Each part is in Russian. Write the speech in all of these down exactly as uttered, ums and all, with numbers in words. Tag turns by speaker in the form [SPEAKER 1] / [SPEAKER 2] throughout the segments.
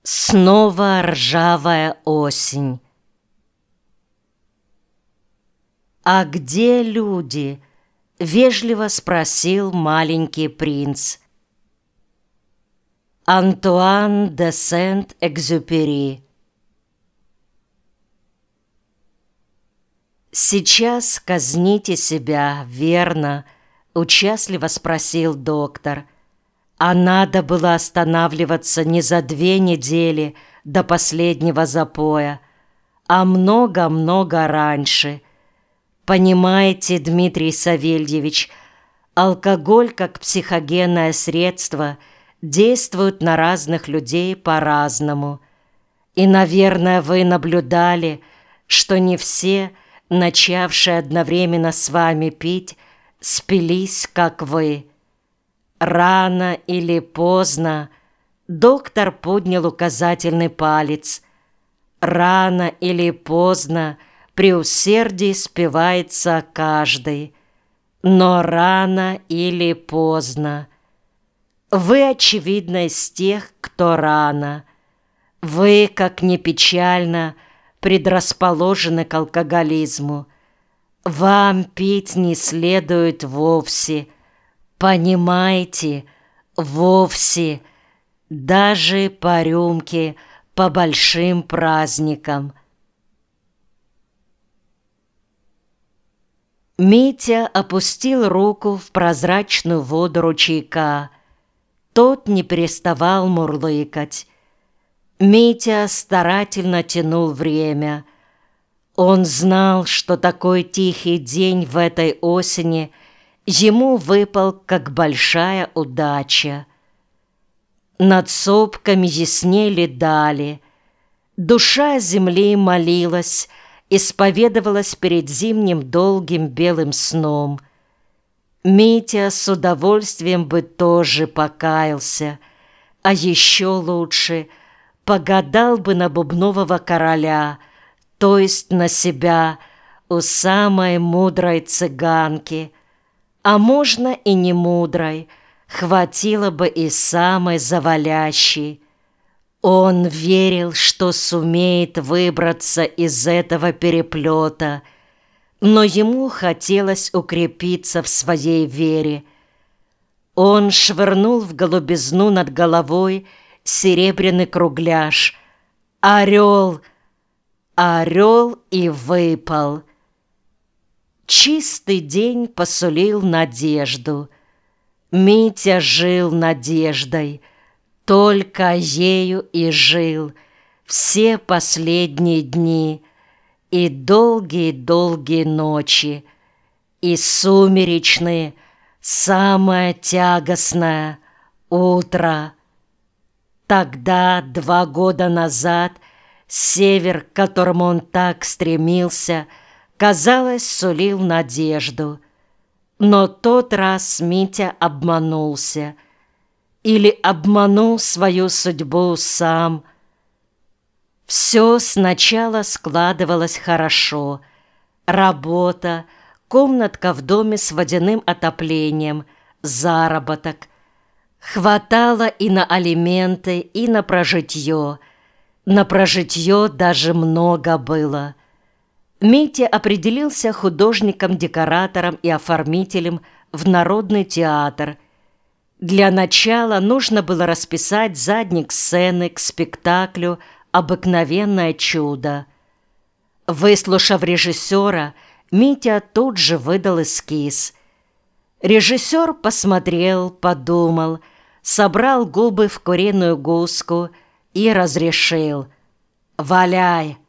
[SPEAKER 1] Снова ржавая осень. «А где люди?» — вежливо спросил маленький принц. Антуан де Сент-Экзюпери. «Сейчас казните себя, верно?» — участливо спросил доктор. А надо было останавливаться не за две недели до последнего запоя, а много-много раньше. Понимаете, Дмитрий Савельевич, алкоголь как психогенное средство действует на разных людей по-разному. И, наверное, вы наблюдали, что не все, начавшие одновременно с вами пить, спились, как вы. Рано или поздно, доктор поднял указательный палец, рано или поздно при усердии спивается каждый, но рано или поздно. Вы, очевидно, из тех, кто рано. Вы, как ни печально, предрасположены к алкоголизму. Вам пить не следует вовсе. Понимаете, вовсе, даже по рюмке, по большим праздникам. Митя опустил руку в прозрачную воду ручейка. Тот не переставал мурлыкать. Митя старательно тянул время. Он знал, что такой тихий день в этой осени ему выпал как большая удача. Над сопками яснели дали. Душа земли молилась, исповедовалась перед зимним долгим белым сном. Митя с удовольствием бы тоже покаялся, а еще лучше погадал бы на бубнового короля, то есть на себя, у самой мудрой цыганки. А можно и не мудрой, хватило бы и самой завалящей. Он верил, что сумеет выбраться из этого переплета, но ему хотелось укрепиться в своей вере. Он швырнул в голубизну над головой серебряный кругляш. Орел! Орел и выпал. Чистый день посулил надежду. Митя жил надеждой, только ею и жил все последние дни, и долгие-долгие ночи, и сумеречные, самое тягостное утро. Тогда, два года назад, север, к которому он так стремился, казалось, сулил надежду. Но тот раз Митя обманулся. Или обманул свою судьбу сам. Все сначала складывалось хорошо. Работа, комнатка в доме с водяным отоплением, заработок. Хватало и на алименты, и на прожитье. На прожитье даже много было. Митя определился художником-декоратором и оформителем в Народный театр. Для начала нужно было расписать задник сцены к спектаклю «Обыкновенное чудо». Выслушав режиссера, Митя тут же выдал эскиз. Режиссер посмотрел, подумал, собрал губы в куриную гуску и разрешил: «Валяй!»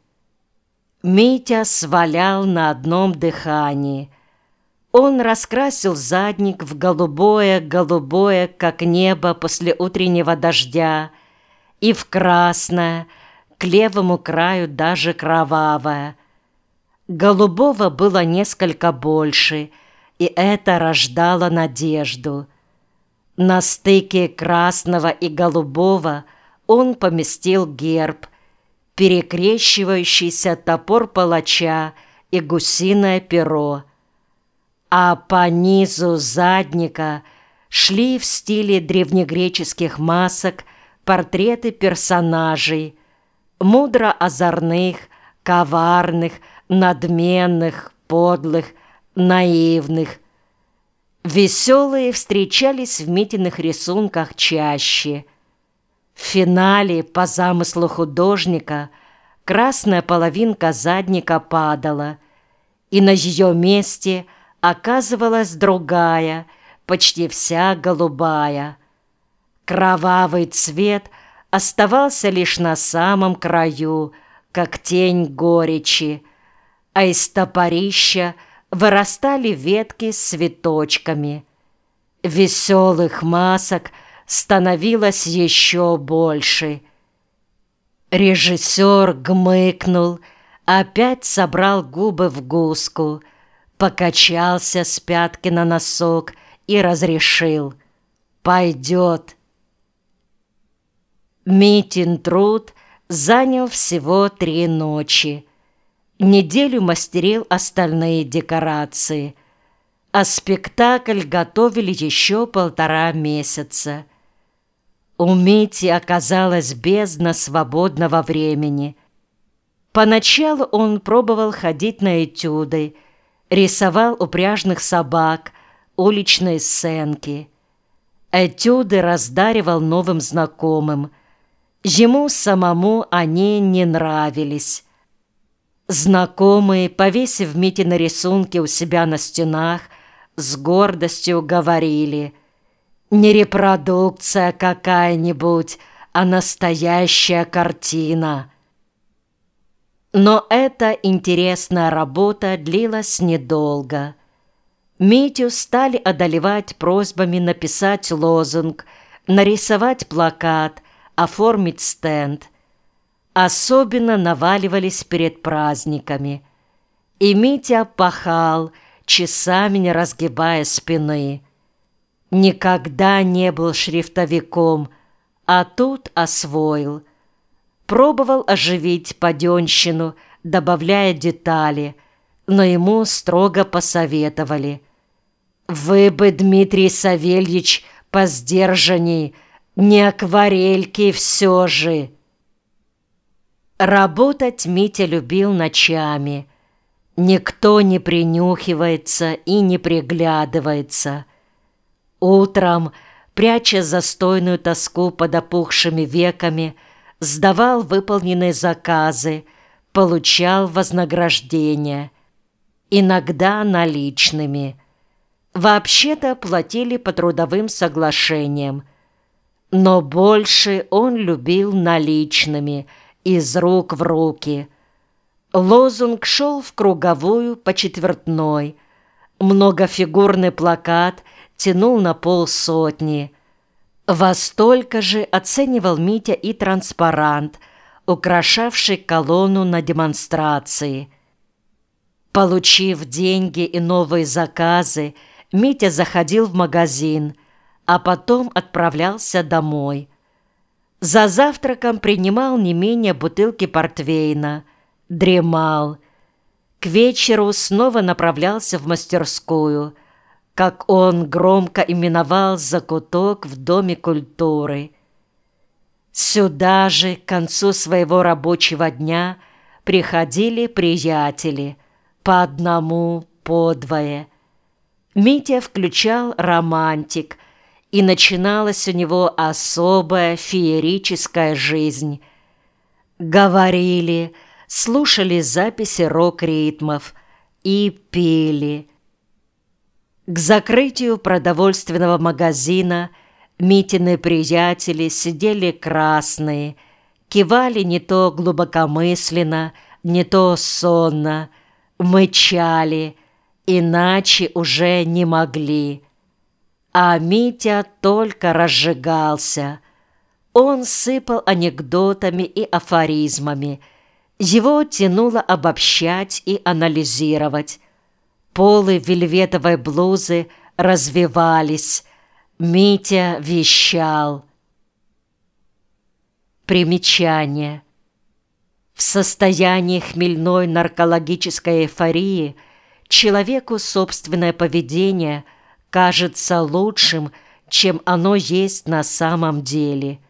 [SPEAKER 1] Митя свалял на одном дыхании. Он раскрасил задник в голубое-голубое, как небо после утреннего дождя, и в красное, к левому краю даже кровавое. Голубого было несколько больше, и это рождало надежду. На стыке красного и голубого он поместил герб, перекрещивающийся топор палача и гусиное перо, а по низу задника шли в стиле древнегреческих масок портреты персонажей, мудро озорных, коварных, надменных, подлых, наивных. Веселые встречались в Митиных рисунках чаще. В финале, по замыслу художника, красная половинка задника падала, и на ее месте оказывалась другая, почти вся голубая. Кровавый цвет оставался лишь на самом краю, как тень горечи, а из топорища вырастали ветки с цветочками. Веселых масок становилось еще больше. Режиссер гмыкнул, опять собрал губы в гуску, покачался с пятки на носок и разрешил: «Пойдет». Митин труд занял всего три ночи. Неделю мастерил остальные декорации, а спектакль готовили еще полтора месяца. У Мити оказалась бездна свободного времени. Поначалу он пробовал ходить на этюды, рисовал упряжных собак, уличные сценки. Этюды раздаривал новым знакомым. Ему самому они не нравились. Знакомые, повесив Митины рисунки у себя на стенах, с гордостью говорили: «Не репродукция какая-нибудь, а настоящая картина». Но эта интересная работа длилась недолго. Митю стали одолевать просьбами написать лозунг, нарисовать плакат, оформить стенд. Особенно наваливались перед праздниками. И Митя пахал, часами не разгибая спины. Никогда не был шрифтовиком, а тут освоил. Пробовал оживить паденщину, добавляя детали, но ему строго посоветовали: «Вы бы, Дмитрий Савельич, посдержанней, не акварельки все же». Работать Митя любил ночами. Никто не принюхивается и не приглядывается. Утром, пряча застойную тоску под опухшими веками, сдавал выполненные заказы, получал вознаграждение, иногда наличными. Вообще-то платили по трудовым соглашениям, но больше он любил наличными, из рук в руки. Лозунг шел в круговую по четвертной. Многофигурный плакат тянул на полсотни. Во столько же оценивал Митя и транспарант, украшавший колонну на демонстрации. Получив деньги и новые заказы, Митя заходил в магазин, а потом отправлялся домой. За завтраком принимал не менее бутылки портвейна, дремал. К вечеру снова направлялся в мастерскую, как он громко именовал закуток в Доме культуры. Сюда же к концу своего рабочего дня приходили приятели, по одному, по двое. Митя включал романтик, и начиналась у него особая феерическая жизнь. Говорили, слушали записи рок-ритмов и пели. К закрытию продовольственного магазина Митины приятели сидели красные, кивали не то глубокомысленно, не то сонно, мычали, иначе уже не могли. А Митя только разжигался. Он сыпал анекдотами и афоризмами. Его тянуло обобщать и анализировать. Полы вельветовой блузы развивались. Митя вещал. Примечание. В состоянии хмельной наркологической эйфории человеку собственное поведение кажется лучшим, чем оно есть на самом деле.